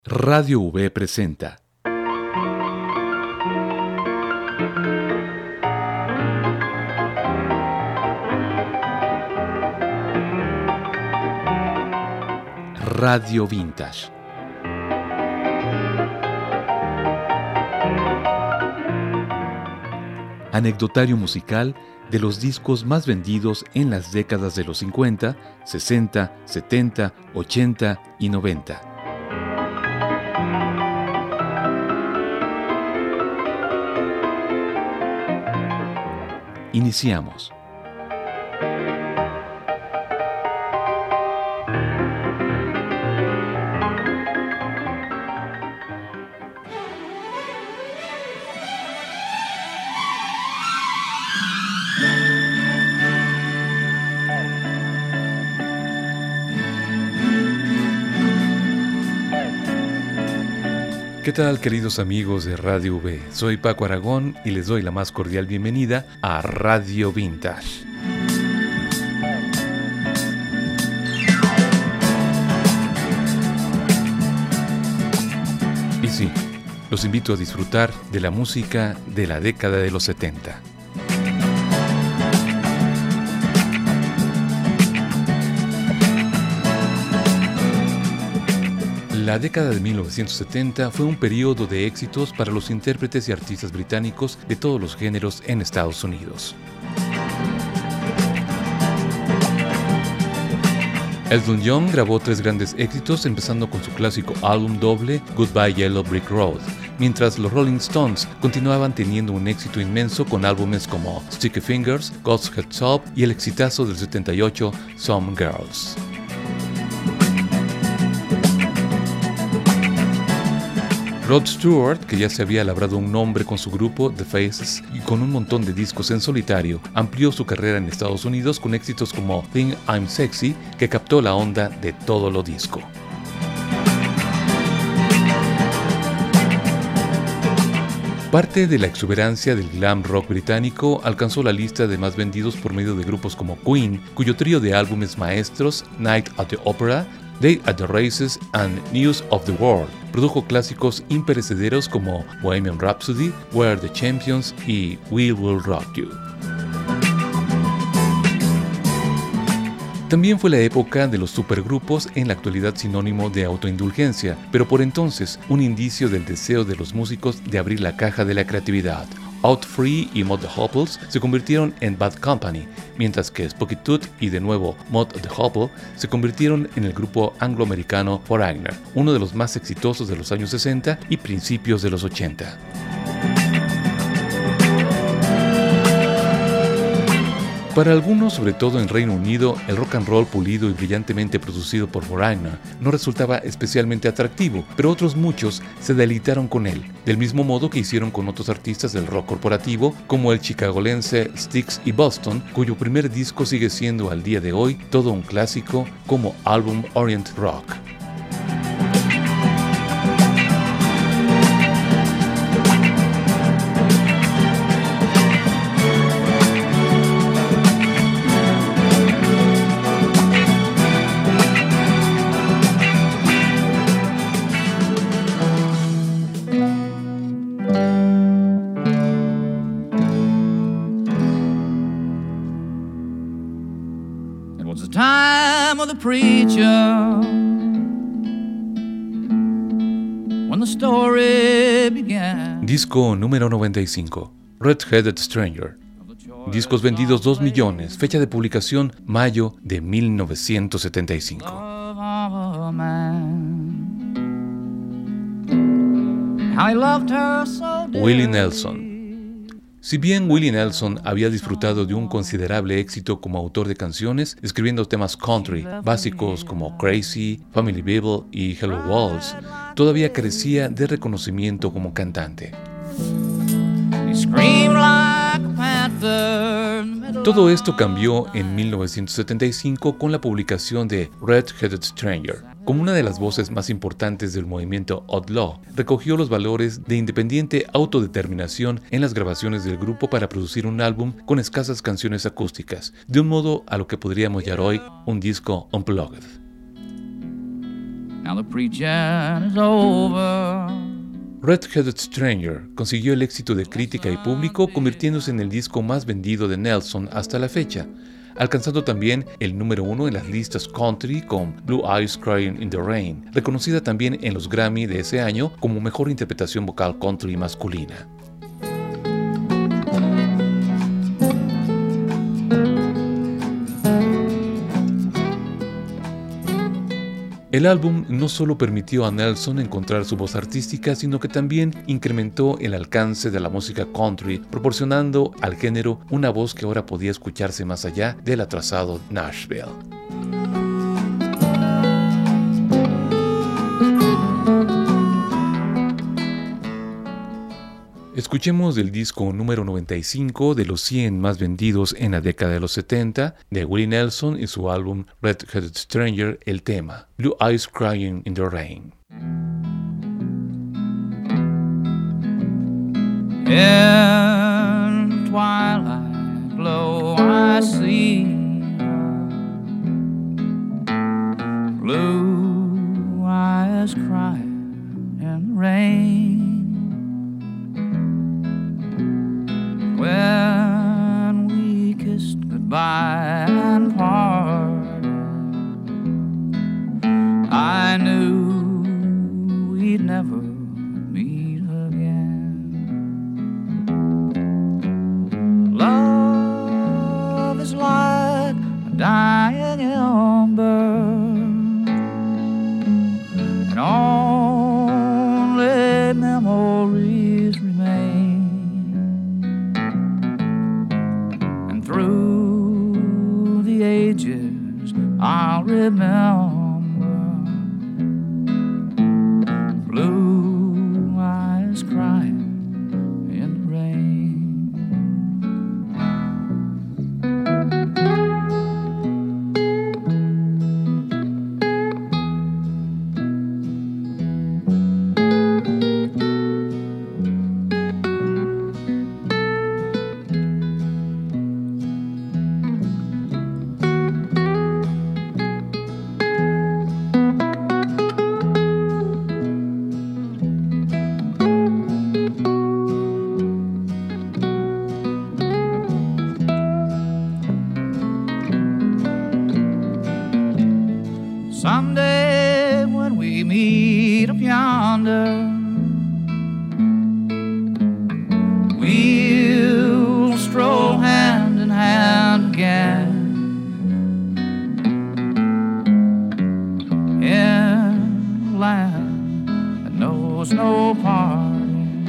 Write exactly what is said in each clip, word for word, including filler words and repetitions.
Radio V presenta Radio Vintage. Anecdotario musical de los discos más vendidos en las décadas de los cincuenta, sesenta, setenta, ochenta y noventa. Iniciamos. ¿Qué tal, queridos amigos de Radio V? Soy Paco Aragón y les doy la más cordial bienvenida a Radio Vintage. Y sí, los invito a disfrutar de la música de la década de los setenta. La década de mil novecientos setenta fue un periodo de éxitos para los intérpretes y artistas británicos de todos los géneros en Estados Unidos. Elton John grabó tres grandes éxitos, empezando con su clásico álbum doble Goodbye Yellow Brick Road, mientras los Rolling Stones continuaban teniendo un éxito inmenso con álbumes como Sticky Fingers, God's Heads Up y el exitazo del setenta y ocho Some Girls. Rod Stewart, que ya se había labrado un nombre con su grupo The Faces y con un montón de discos en solitario, amplió su carrera en Estados Unidos con éxitos como Think I'm Sexy, que captó la onda de todo lo disco. Parte de la exuberancia del glam rock británico alcanzó la lista de más vendidos por medio de grupos como Queen, cuyo trío de álbumes maestros Night at the Opera, Day at the Races and News of the World produjo clásicos imperecederos como Bohemian Rhapsody, We're the Champions y We Will Rock You. También fue la época de los supergrupos, en la actualidad sinónimo de autoindulgencia, pero por entonces un indicio del deseo de los músicos de abrir la caja de la creatividad. Out Free y Mott the Hopples se convirtieron en Bad Company, mientras que Spooky Tooth y de nuevo Mott the Hopple se convirtieron en el grupo angloamericano Foreigner, uno de los más exitosos de los años sesenta y principios de los ochenta. Para algunos, sobre todo en Reino Unido, el rock and roll pulido y brillantemente producido por Foreigner no resultaba especialmente atractivo, pero otros muchos se deleitaron con él, del mismo modo que hicieron con otros artistas del rock corporativo, como el chicagolense Styx y Boston, cuyo primer disco sigue siendo al día de hoy todo un clásico como Album Orient Rock. Preacher, when the story began. Disco número noventa y cinco, Red-Headed Stranger. Discos vendidos dos millones, fecha de publicación mayo de mil novecientos setenta y cinco. Willie Nelson. Si bien Willie Nelson había disfrutado de un considerable éxito como autor de canciones, escribiendo temas country básicos como Crazy, Family Bible y Hello Walls, todavía carecía de reconocimiento como cantante. Todo esto cambió en mil novecientos setenta y cinco con la publicación de Red-Headed Stranger. Como una de las voces más importantes del movimiento Outlaw, recogió los valores de independiente autodeterminación en las grabaciones del grupo para producir un álbum con escasas canciones acústicas, de un modo a lo que podríamos llamar hoy un disco unplugged. Now the preaching is over. Red-Headed Stranger consiguió el éxito de crítica y público, convirtiéndose en el disco más vendido de Nelson hasta la fecha, alcanzando también el número uno en las listas country con Blue Eyes Crying in the Rain, reconocida también en los Grammy de ese año como mejor interpretación vocal country masculina. El álbum no solo permitió a Nelson encontrar su voz artística, sino que también incrementó el alcance de la música country, proporcionando al género una voz que ahora podía escucharse más allá del atrasado Nashville. Escuchemos el disco número noventa y cinco de los cien más vendidos en la década de los setenta de Willie Nelson y su álbum Red-Headed Stranger, el tema Blue Eyes Crying in the Rain. In twilight glow I see blue eyes crying in the rain. When we kissed goodbye and parted, I knew we'd never meet again. Love is like a dying ember, and only memories remain. Through the ages I'll remember blue eyes crying in the rain. Someday when we meet up yonder, we'll stroll hand in hand again in a land that knows no parting.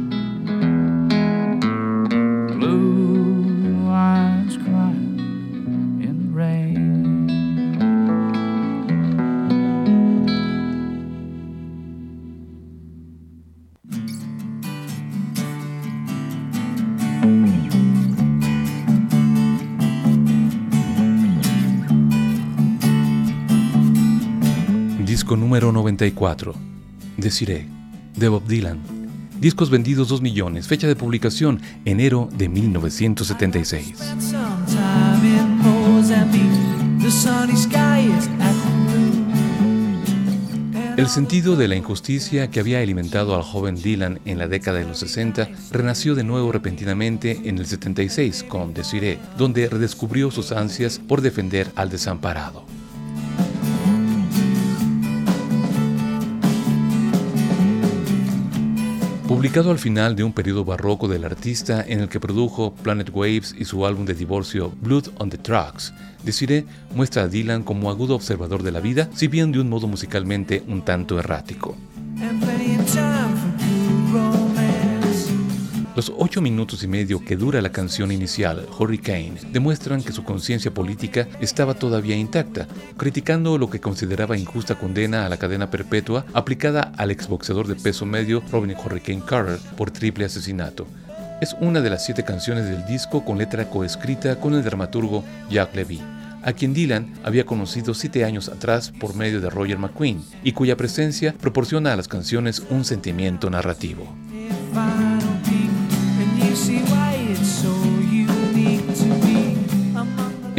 Blue eyes crying in the rain. Disco número noventa y cuatro, Desiree, de Bob Dylan. Discos vendidos dos millones, fecha de publicación, enero de mil novecientos setenta y seis. El sentido de la injusticia que había alimentado al joven Dylan en la década de los sesenta renació de nuevo repentinamente en el setenta y seis con Desiree, donde redescubrió sus ansias por defender al desamparado. Publicado al final de un periodo barroco del artista en el que produjo Planet Waves y su álbum de divorcio Blood on the Tracks, Desiree muestra a Dylan como agudo observador de la vida, si bien de un modo musicalmente un tanto errático. Los ocho minutos y medio que dura la canción inicial, Hurricane, demuestran que su conciencia política estaba todavía intacta, criticando lo que consideraba injusta condena a la cadena perpetua aplicada al exboxeador de peso medio Robin Hurricane Carter por triple asesinato. Es una de las siete canciones del disco con letra coescrita con el dramaturgo Jack Levy, a quien Dylan había conocido siete años atrás por medio de Roger McQueen, y cuya presencia proporciona a las canciones un sentimiento narrativo.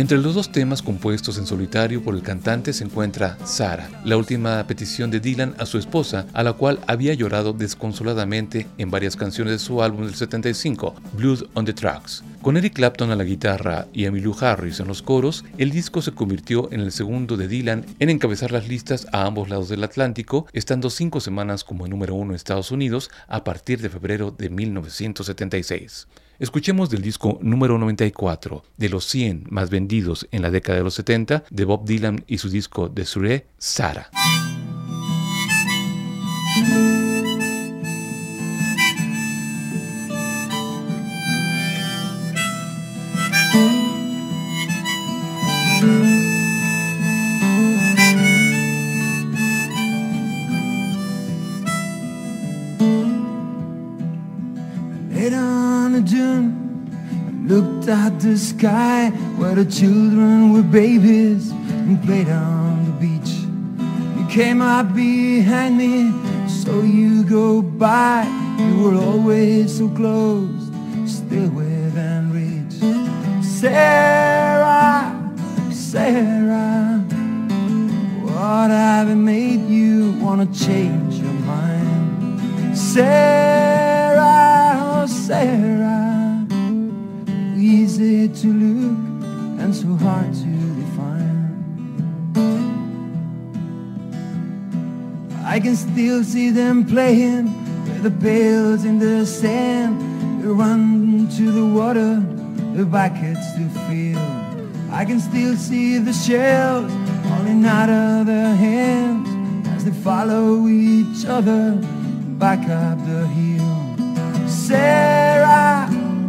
Entre los dos temas compuestos en solitario por el cantante se encuentra Sarah, la última petición de Dylan a su esposa, a la cual había llorado desconsoladamente en varias canciones de su álbum del setenta y cinco, Blood on the Tracks. Con Eric Clapton a la guitarra y Emmylou Harris en los coros, el disco se convirtió en el segundo de Dylan en encabezar las listas a ambos lados del Atlántico, estando cinco semanas como número uno en Estados Unidos a partir de febrero de mil novecientos setenta y seis. Escuchemos del disco número noventa y cuatro de los cien más vendidos en la década de los setenta de Bob Dylan y su disco Desiree, Sarah. Looked at the sky where the children were babies and played on the beach. You came up behind me, so you go by. You were always so close, still within reach. Sarah, Sarah, what have I made you wanna change your mind? Sarah, oh Sarah, easy to look and so hard to define. I can still see them playing with the pails in the sand. They run to the water, the buckets to fill. I can still see the shells falling out of their hands as they follow each other back up the hill. Sarah,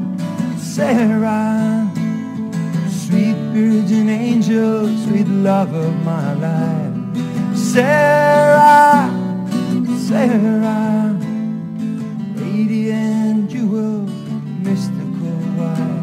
Sarah, sweet virgin angel, sweet love of my life. Sarah, Sarah, radiant jewel, mystical wife.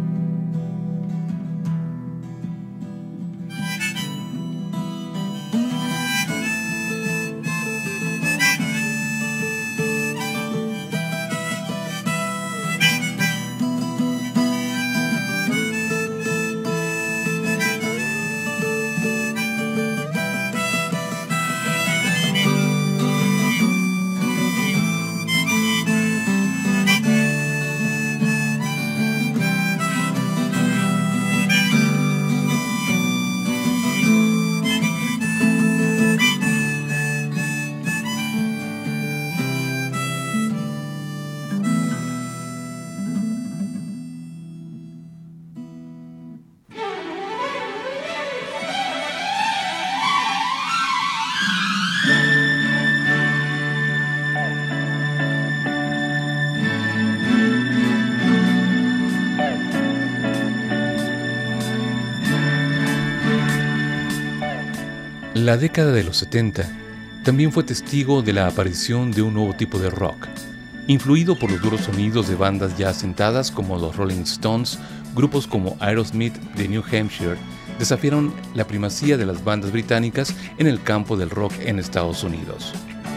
La década de los setenta también fue testigo de la aparición de un nuevo tipo de rock, influido por los duros sonidos de bandas ya asentadas como los Rolling Stones. Grupos como Aerosmith de New Hampshire desafiaron la primacía de las bandas británicas en el campo del rock en Estados Unidos.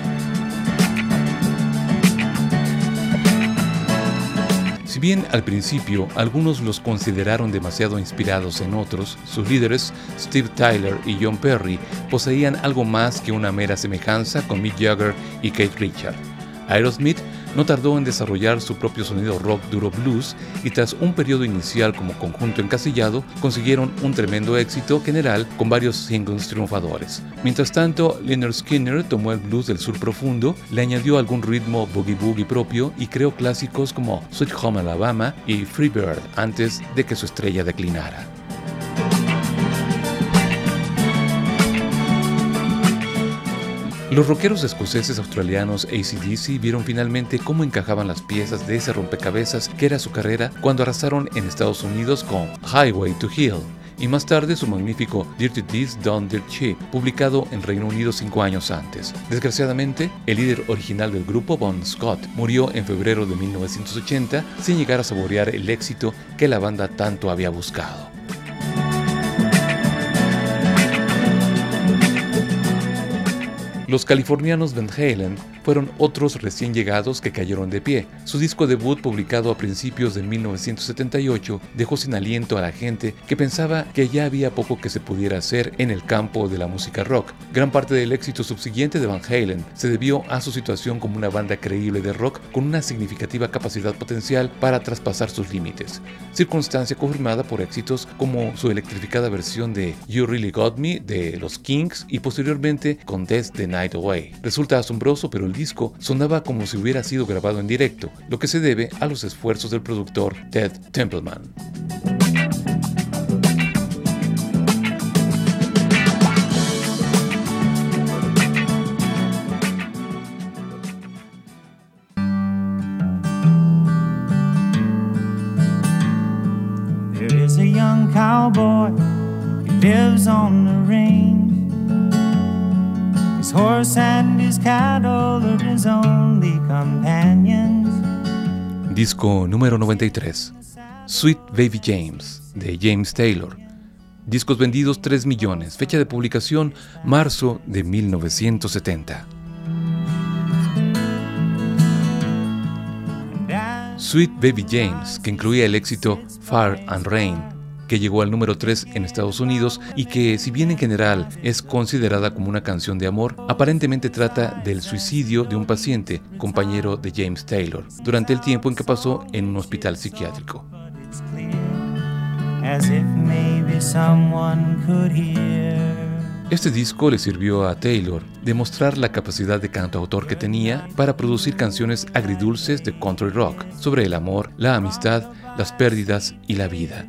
Si bien al principio algunos los consideraron demasiado inspirados en otros, sus líderes, Steve Tyler y John Perry, poseían algo más que una mera semejanza con Mick Jagger y Keith Richards. Aerosmith no tardó en desarrollar su propio sonido rock duro blues y tras un periodo inicial como conjunto encasillado, consiguieron un tremendo éxito general con varios singles triunfadores. Mientras tanto, Lynyrd Skynyrd tomó el blues del sur profundo, le añadió algún ritmo boogie boogie propio y creó clásicos como Sweet Home Alabama y Free Bird antes de que su estrella declinara. Los rockeros escoceses australianos A C D C vieron finalmente cómo encajaban las piezas de ese rompecabezas que era su carrera cuando arrasaron en Estados Unidos con Highway to Hell y más tarde su magnífico Dirty Deeds Done Dirt Cheap, publicado en Reino Unido cinco años antes. Desgraciadamente, el líder original del grupo, Bon Scott, murió en febrero de mil novecientos ochenta sin llegar a saborear el éxito que la banda tanto había buscado. Los californianos Van Halen fueron otros recién llegados que cayeron de pie. Su disco debut, publicado a principios de mil novecientos setenta y ocho, dejó sin aliento a la gente que pensaba que ya había poco que se pudiera hacer en el campo de la música rock. Gran parte del éxito subsiguiente de Van Halen se debió a su situación como una banda creíble de rock con una significativa capacidad potencial para traspasar sus límites, circunstancia confirmada por éxitos como su electrificada versión de You Really Got Me de los Kings y posteriormente con Death the Night Away. Resulta asombroso, pero el disco sonaba como si hubiera sido grabado en directo, lo que se debe a los esfuerzos del productor Ted Templeman. There is a young cowboy, he lives on the range. His horse and his cattle are his only companions. Disco número noventa y tres, Sweet Baby James, de James Taylor. Discos vendidos tres millones, fecha de publicación marzo de mil novecientos setenta. Sweet Baby James, que incluía el éxito Fire and Rain, que llegó al número tres en Estados Unidos y que, si bien en general es considerada como una canción de amor, aparentemente trata del suicidio de un paciente, compañero de James Taylor, durante el tiempo en que pasó en un hospital psiquiátrico. Este disco le sirvió a Taylor demostrar la capacidad de cantautor que tenía para producir canciones agridulces de country rock sobre el amor, la amistad, las pérdidas y la vida.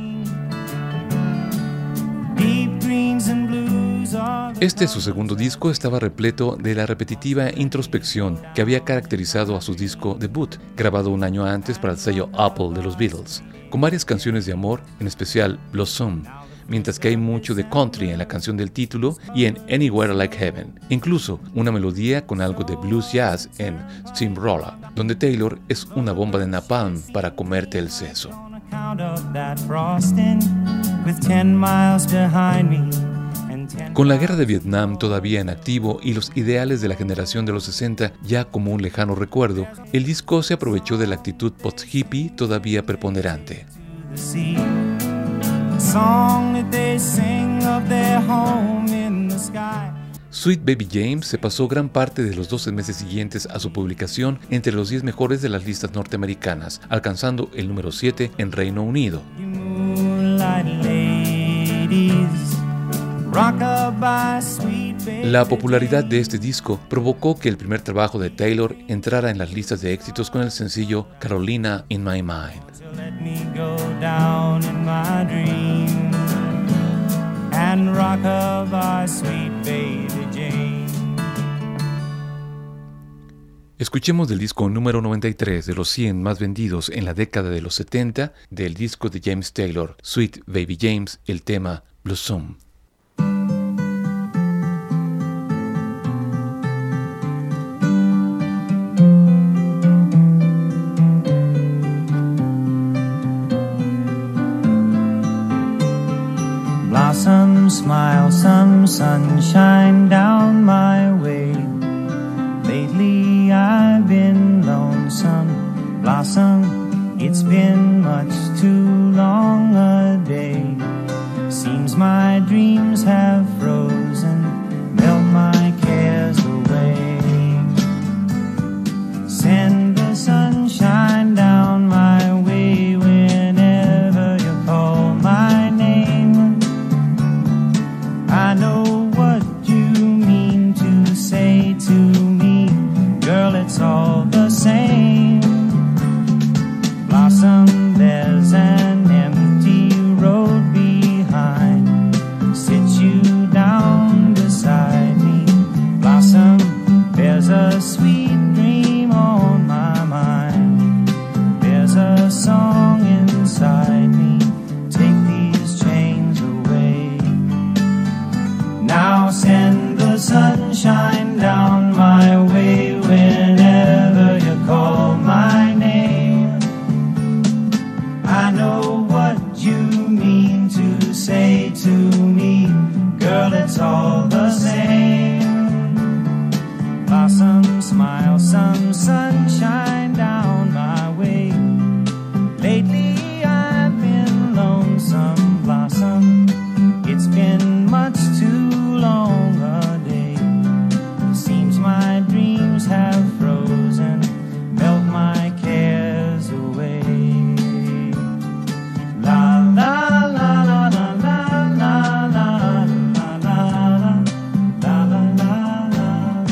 Este, su segundo disco, estaba repleto de la repetitiva introspección que había caracterizado a su disco debut, grabado un año antes para el sello Apple de los Beatles, con varias canciones de amor, en especial Blossom, mientras que hay mucho de country en la canción del título y en Anywhere Like Heaven, incluso una melodía con algo de blues jazz en Steamroller, donde Taylor es una bomba de napalm para comerte el seso. Con la guerra de Vietnam todavía en activo y los ideales de la generación de los sesenta ya como un lejano recuerdo, el disco se aprovechó de la actitud post-hippie todavía preponderante. Sweet Baby James se pasó gran parte de los doce meses siguientes a su publicación entre los diez mejores de las listas norteamericanas, alcanzando el número siete en Reino Unido. La popularidad de este disco provocó que el primer trabajo de Taylor entrara en las listas de éxitos con el sencillo Carolina in My Mind. Escuchemos del disco número noventa y tres de los cien más vendidos en la década de los setenta del disco de James Taylor, Sweet Baby James, el tema Blossom. Blossom, smile, some sunshine down my way. Lately I've been lonesome. Blossom, it's been much too long a day. Seems my dreams have frozen, melt my cares away. Send the sunshine down my way whenever you call my name. I know what you mean to say to me, girl, it's all the same. Blossom, there's an empty road behind. Sit you down beside me. Blossom, there's a sweet dream on my mind. There's a song inside me. Take these chains away. Now send the sunshine down my way whenever you call my name. I know what you mean to say to me, girl, it's all the same. Blossom, smile. some sunshine down my way. Lately I've been lonesome blossom. It's been much too long a day. It seems my dreams have frozen, melt my cares away. La la la la la la la la la la la la la la.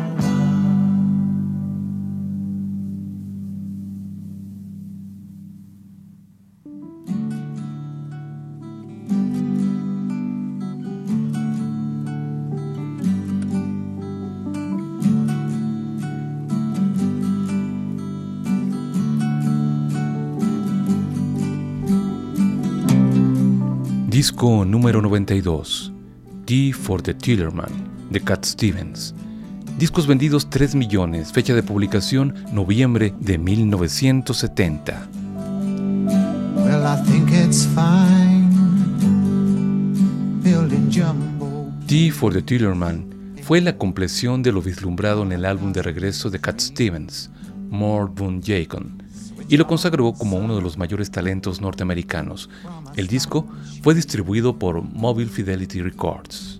Disco número noventa y dos, Tea for the Tillerman, de Cat Stevens. Discos vendidos tres millones, fecha de publicación noviembre de mil novecientos setenta. Well, I think it's fine building jumbo. Tea for the Tillerman fue la compleción de lo vislumbrado en el álbum de regreso de Cat Stevens, More Boone Jacon, y lo consagró como uno de los mayores talentos norteamericanos. El disco fue distribuido por Mobile Fidelity Records.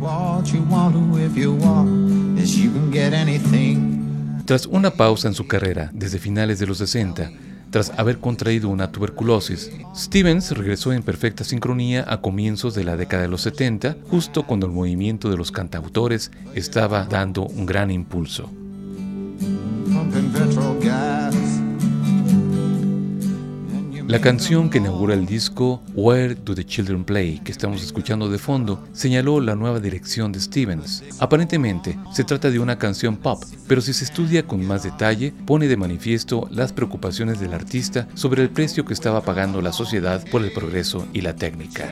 Tras una pausa en su carrera desde finales de los sesenta, tras haber contraído una tuberculosis, Stevens regresó en perfecta sincronía a comienzos de la década de los setenta, justo cuando el movimiento de los cantautores estaba dando un gran impulso. La canción que inaugura el disco, Where Do the Children Play?, que estamos escuchando de fondo, señaló la nueva dirección de Stevens. Aparentemente, se trata de una canción pop, pero si se estudia con más detalle, pone de manifiesto las preocupaciones del artista sobre el precio que estaba pagando la sociedad por el progreso y la técnica.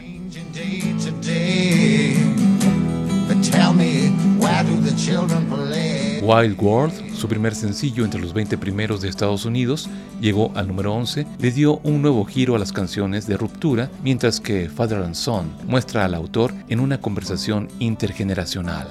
Wild World, su primer sencillo entre los veinte primeros de Estados Unidos, llegó al número once, le dio un nuevo giro a las canciones de ruptura, mientras que Father and Son muestra al autor en una conversación intergeneracional.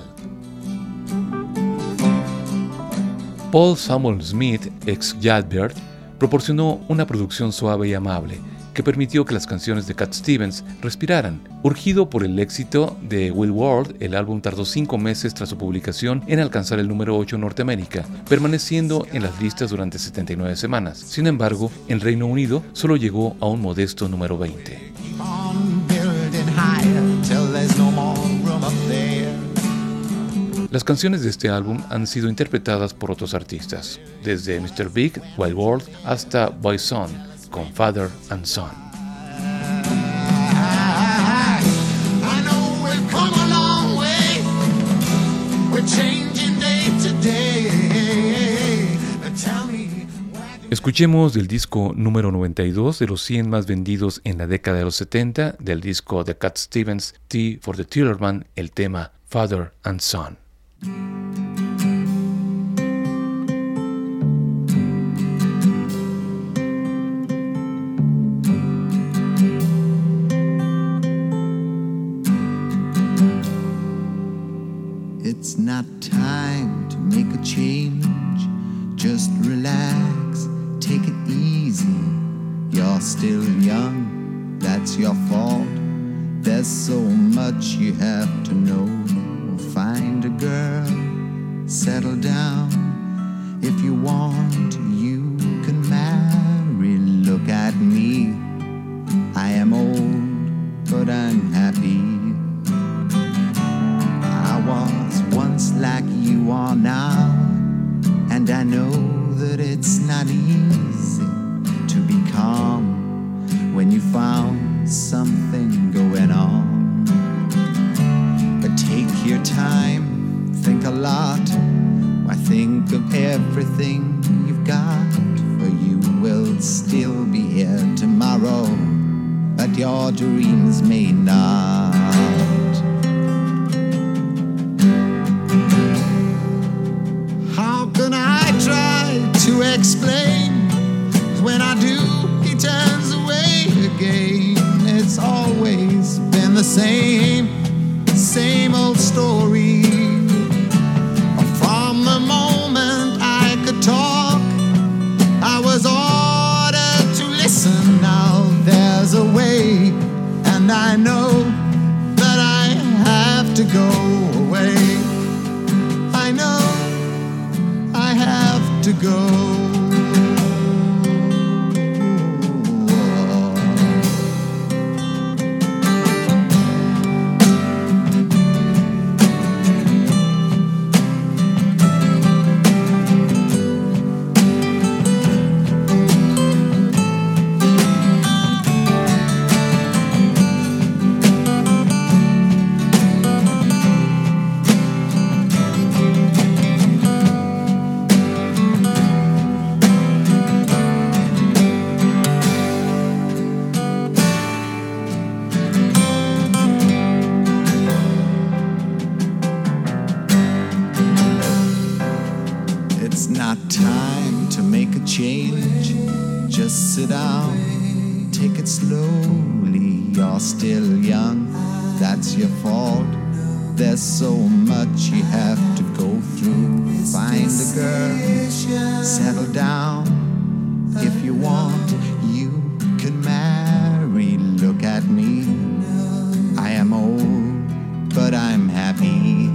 Paul Samuel Smith, ex Yardbird, proporcionó una producción suave y amable, que permitió que las canciones de Cat Stevens respiraran. Urgido por el éxito de Wild World, el álbum tardó cinco meses tras su publicación en alcanzar el número ocho en Norteamérica, permaneciendo en las listas durante setenta y nueve semanas. Sin embargo, en Reino Unido solo llegó a un modesto número veinte. Las canciones de este álbum han sido interpretadas por otros artistas, desde mister Big, Wild World, hasta Boy Son, con Father and Son. Escuchemos del disco número noventa y dos de los cien más vendidos en la década de los setenta, del disco de Cat Stevens, Tea for the Tillerman, el tema Father and Son. It's not time to make a change. Just relax, take it easy. You're still young, that's your fault. There's so much you have to know. Find a girl, settle down. If you want, you can marry. Look at me, I am old, but I'm happy. I was once like you are now, and I know that it's not easy to be calm when you found something going on. But take your time, think a lot. Why, think of everything you've got, for you will still be here tomorrow, but your dreams may not. How can I try to explain? When I do, he turns away again. It's always been the same, same old story. From the moment I could to go. Sit down, take it slowly, you're still young, that's your fault. There's so much you have to go through. Find a girl, settle down. If you want, you can marry. Look at me, I am old, but I'm happy.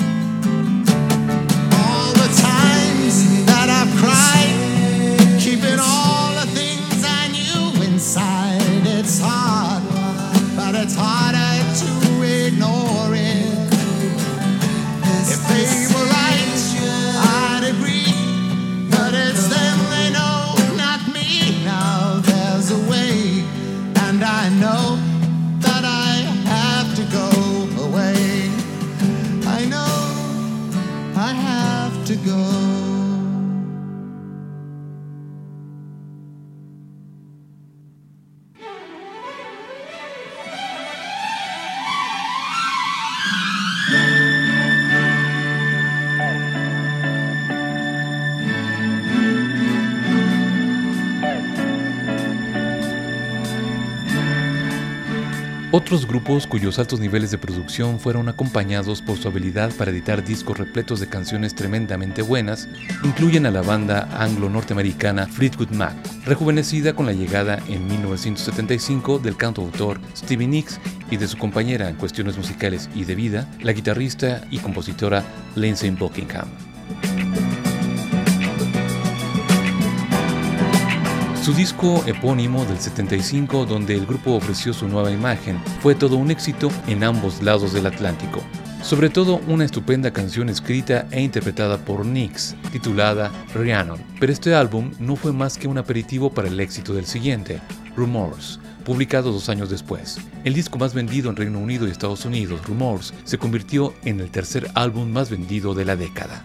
All the times that I've cried, keeping all the things inside, it's hard, but it's harder to ignore it. If they were right, I'd agree, but it's them they know, not me. Now there's a way, and I know that I have to go away. I know I have to go. Otros grupos cuyos altos niveles de producción fueron acompañados por su habilidad para editar discos repletos de canciones tremendamente buenas incluyen a la banda anglo-norteamericana Fleetwood Mac, rejuvenecida con la llegada en mil novecientos setenta y cinco del cantautor Stevie Nicks y de su compañera en cuestiones musicales y de vida, la guitarrista y compositora Lindsey Buckingham. Su disco epónimo del setenta y cinco, donde el grupo ofreció su nueva imagen, fue todo un éxito en ambos lados del Atlántico. Sobre todo una estupenda canción escrita e interpretada por Nicks, titulada Rhiannon. Pero este álbum no fue más que un aperitivo para el éxito del siguiente, Rumors, publicado dos años después. El disco más vendido en Reino Unido y Estados Unidos, Rumors, se convirtió en el tercer álbum más vendido de la década.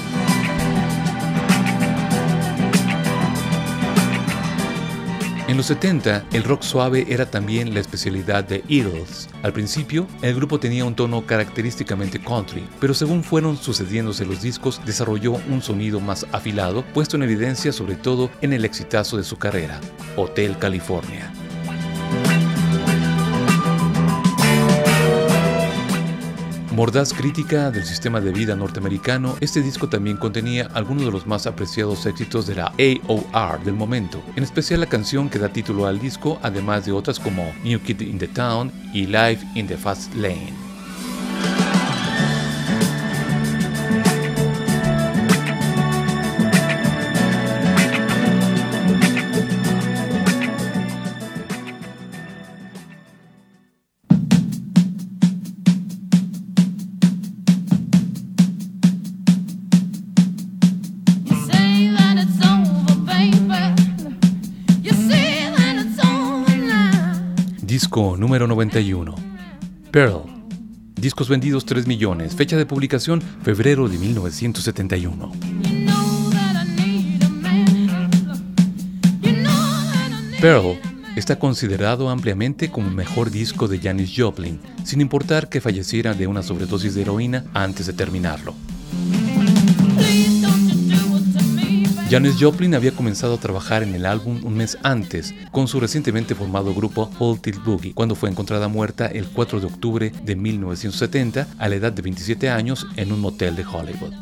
En los setenta, el rock suave era también la especialidad de Eagles. Al principio, el grupo tenía un tono característicamente country, pero según fueron sucediéndose los discos, desarrolló un sonido más afilado, puesto en evidencia sobre todo en el exitazo de su carrera, Hotel California. Mordaz crítica del sistema de vida norteamericano, este disco también contenía algunos de los más apreciados éxitos de la A O R del momento, en especial la canción que da título al disco, además de otras como New Kid in the Town y Life in the Fast Lane. Disco número noventa y uno. Pearl. Discos vendidos tres millones. Fecha de publicación febrero de mil novecientos setenta y uno. Pearl está considerado ampliamente como el mejor disco de Janis Joplin, sin importar que falleciera de una sobredosis de heroína antes de terminarlo. Janis Joplin había comenzado a trabajar en el álbum un mes antes con su recientemente formado grupo Full Tilt Boogie, cuando fue encontrada muerta el cuatro de octubre de mil novecientos setenta a la edad de veintisiete años en un motel de Hollywood.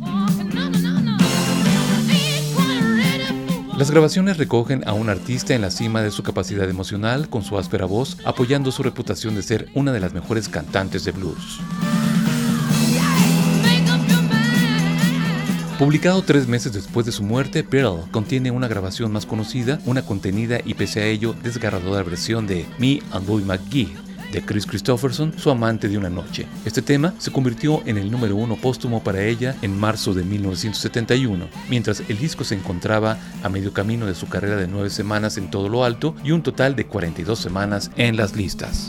Las grabaciones recogen a un artista en la cima de su capacidad emocional con su áspera voz, apoyando su reputación de ser una de las mejores cantantes de blues. Publicado tres meses después de su muerte, Pearl contiene una grabación más conocida, una contenida y pese a ello desgarradora versión de Me and Bobby McGee, de Chris Christopherson, su amante de una noche. Este tema se convirtió en el número uno póstumo para ella en marzo de mil novecientos setenta y uno, mientras el disco se encontraba a medio camino de su carrera de nueve semanas en todo lo alto y un total de cuarenta y dos semanas en las listas.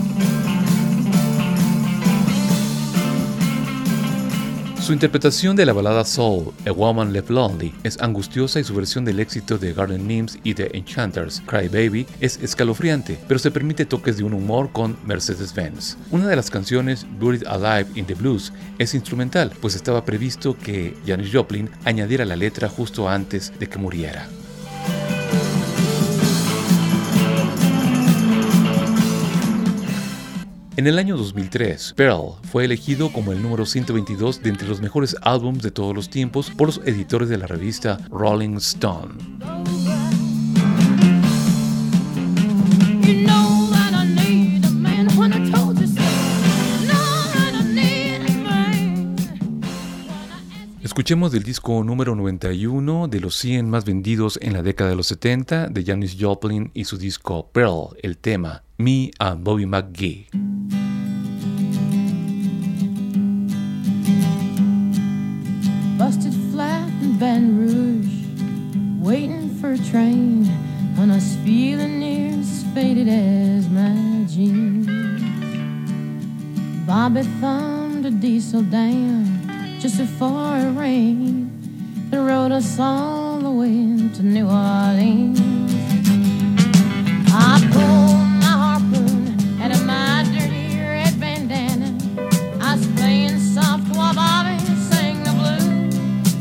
Su interpretación de la balada soul A Woman Left Lonely es angustiosa y su versión del éxito de Garden Nymphs y The Enchanters, Cry Baby, es escalofriante, pero se permite toques de un humor con Mercedes-Benz. Una de las canciones, Buried Alive in the Blues, es instrumental, pues estaba previsto que Janis Joplin añadiera la letra justo antes de que muriera. En el año dos mil tres, Pearl fue elegido como el número ciento veintidós de entre los mejores álbumes de todos los tiempos por los editores de la revista Rolling Stone. Escuchemos del disco número noventa y uno de los cien más vendidos en la década de los setenta de Janis Joplin y su disco Pearl, el tema Me and Bobby McGee. Busted flat in Baton Rouge, waiting for a train, and I was feeling near as faded as my jeans. Bobby thumbed a diesel down just before it rained, and rode us all the way to New Orleans. I pulled my harpoon out of my dirty red bandana. I was playing soft while Bobby sang the blues.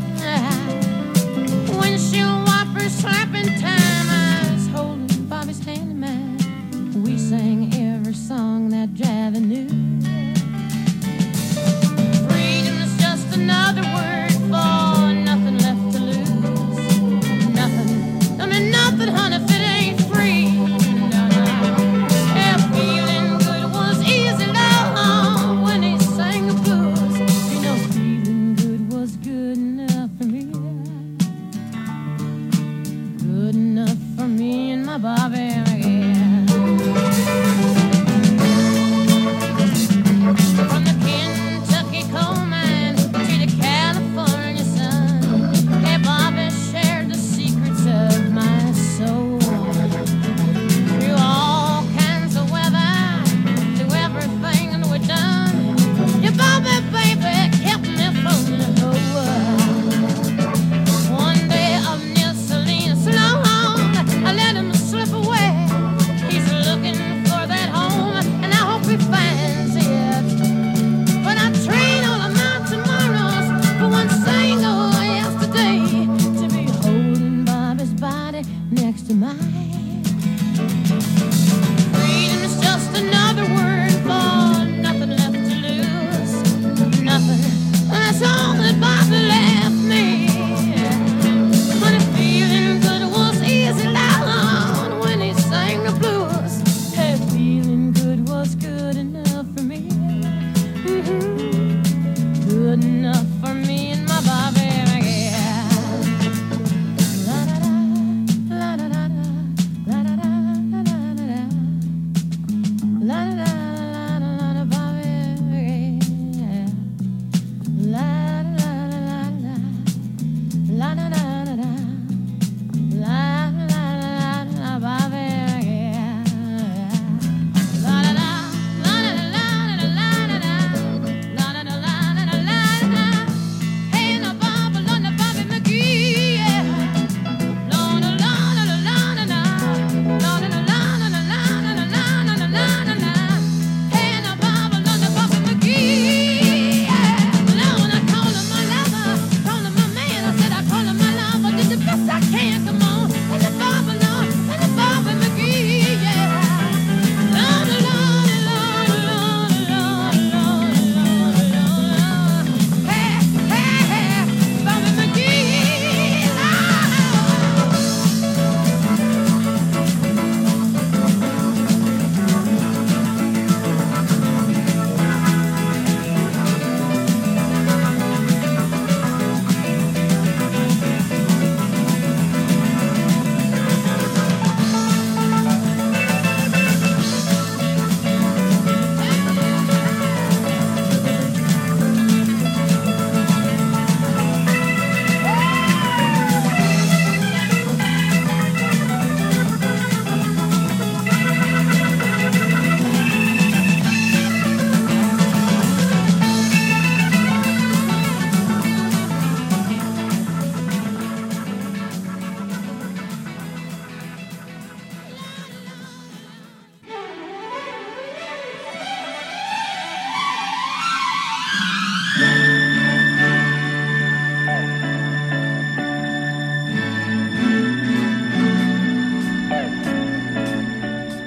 Windshield wipers slapping time, I was holding Bobby's hand in mine. We sang every song that Javi knew. Freedom's just another word for nothing left to lose. Nothing, I mean nothing.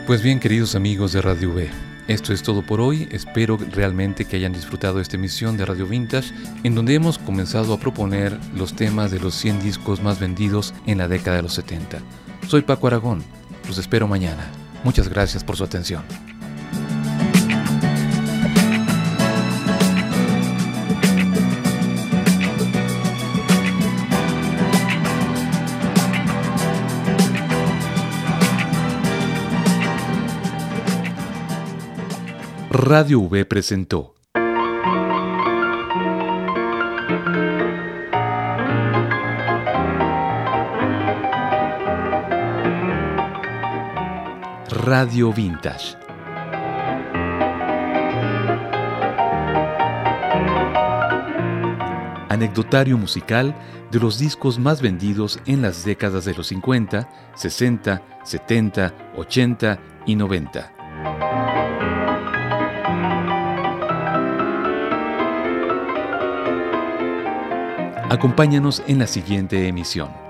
Pues bien, queridos amigos de Radio V, esto es todo por hoy. Espero realmente que hayan disfrutado esta emisión de Radio Vintage, en donde hemos comenzado a proponer los temas de los cien discos más vendidos en la década de los setenta. Soy Paco Aragón, los espero mañana. Muchas gracias por su atención. Radio V presentó Radio Vintage. Anecdotario musical de los discos más vendidos en las décadas de los cincuenta, sesenta, setenta, ochenta y noventa. Acompáñanos en la siguiente emisión.